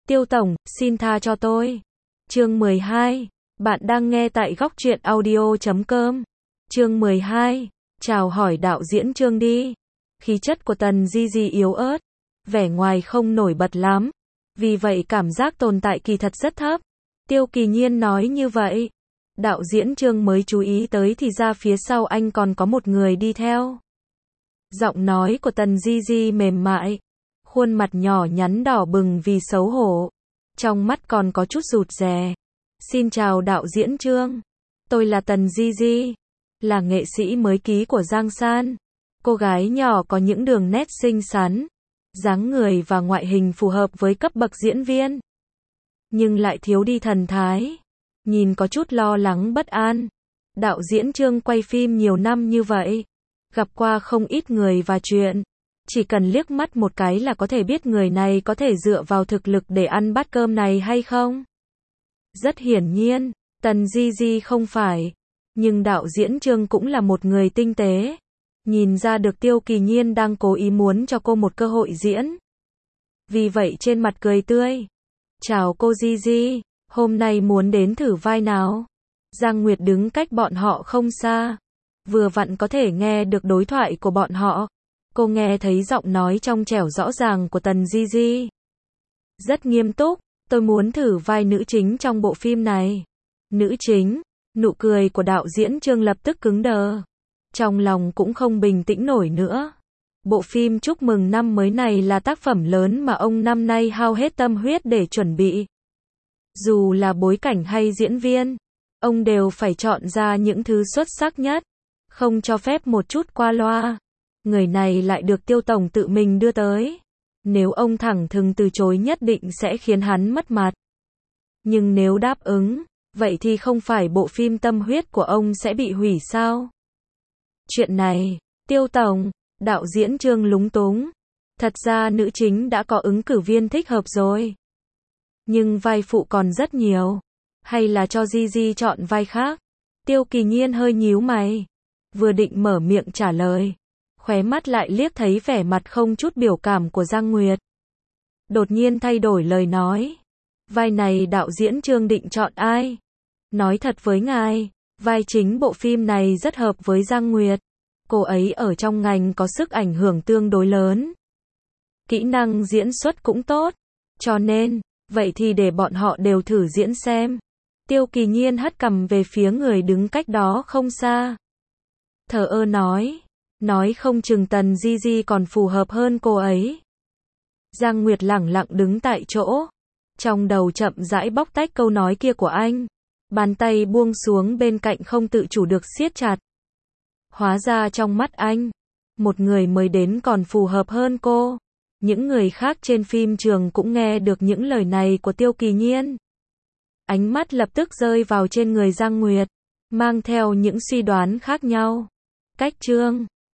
Tiêu tổng, xin tha cho tôi. Chương 12. Bạn đang nghe tại góc truyện audio.com. Chương 12. Chào hỏi đạo diễn Trương đi. Khí chất của Tần Di Di yếu ớt, vẻ ngoài không nổi bật lắm, vì vậy cảm giác tồn tại kỳ thật rất thấp. Tiêu Kỳ Nhiên nói như vậy. Đạo diễn Trương mới chú ý tới thì ra phía sau anh còn có một người đi theo. Giọng nói của Tần Di Di mềm mại, khuôn mặt nhỏ nhắn đỏ bừng vì xấu hổ, trong mắt còn có chút rụt rè. Xin chào đạo diễn Trương, tôi là Tần Di Di, là nghệ sĩ mới ký của Giang San. Cô gái nhỏ có những đường nét xinh xắn, dáng người và ngoại hình phù hợp với cấp bậc diễn viên, nhưng lại thiếu đi thần thái, nhìn có chút lo lắng bất an. Đạo diễn Trương quay phim nhiều năm như vậy, gặp qua không ít người và chuyện, chỉ cần liếc mắt một cái là có thể biết người này có thể dựa vào thực lực để ăn bát cơm này hay không. Rất hiển nhiên, Tần Di Di không phải, nhưng đạo diễn Trương cũng là một người tinh tế, nhìn ra được Tiêu Kỳ Nhiên đang cố ý muốn cho cô một cơ hội diễn. Vì vậy trên mặt cười tươi. Chào cô Di Di, hôm nay muốn đến thử vai nào? Giang Nguyệt đứng cách bọn họ không xa, vừa vặn có thể nghe được đối thoại của bọn họ. Cô nghe thấy giọng nói trong trẻo rõ ràng của Tần Di Di. Rất nghiêm túc, tôi muốn thử vai nữ chính trong bộ phim này. Nữ chính? Nụ cười của đạo diễn Trương lập tức cứng đờ. Trong lòng cũng không bình tĩnh nổi nữa. Bộ phim chúc mừng năm mới này là tác phẩm lớn mà ông năm nay hao hết tâm huyết để chuẩn bị. Dù là bối cảnh hay diễn viên, ông đều phải chọn ra những thứ xuất sắc nhất, không cho phép một chút qua loa. Người này lại được Tiêu tổng tự mình đưa tới. Nếu ông thẳng thừng từ chối nhất định sẽ khiến hắn mất mặt. Nhưng nếu đáp ứng, vậy thì không phải bộ phim tâm huyết của ông sẽ bị hủy sao? Chuyện này, Tiêu tổng, đạo diễn Trương lúng túng. Thật ra nữ chính đã có ứng cử viên thích hợp rồi, nhưng vai phụ còn rất nhiều. Hay là cho Di Di chọn vai khác? Tiêu Kỳ Nhiên hơi nhíu mày, vừa định mở miệng trả lời, khóe mắt lại liếc thấy vẻ mặt không chút biểu cảm của Giang Nguyệt. Đột nhiên thay đổi lời nói. Vai này đạo diễn Trương định chọn ai? Nói thật với ngài, vai chính bộ phim này rất hợp với Giang Nguyệt. Cô ấy ở trong ngành có sức ảnh hưởng tương đối lớn, kỹ năng diễn xuất cũng tốt, cho nên, vậy thì để bọn họ đều thử diễn xem. Tiêu Kỳ Nhiên hất cằm về phía người đứng cách đó không xa, thờ ơ nói không chừng Tần Di Di còn phù hợp hơn cô ấy. Giang Nguyệt lẳng lặng đứng tại chỗ, trong đầu chậm rãi bóc tách câu nói kia của anh, bàn tay buông xuống bên cạnh không tự chủ được siết chặt. Hóa ra trong mắt anh, một người mới đến còn phù hợp hơn cô. Những người khác trên phim trường cũng nghe được những lời này của Tiêu Kỳ Nhiên. Ánh mắt lập tức rơi vào trên người Giang Nguyệt, mang theo những suy đoán khác nhau. Cách Trương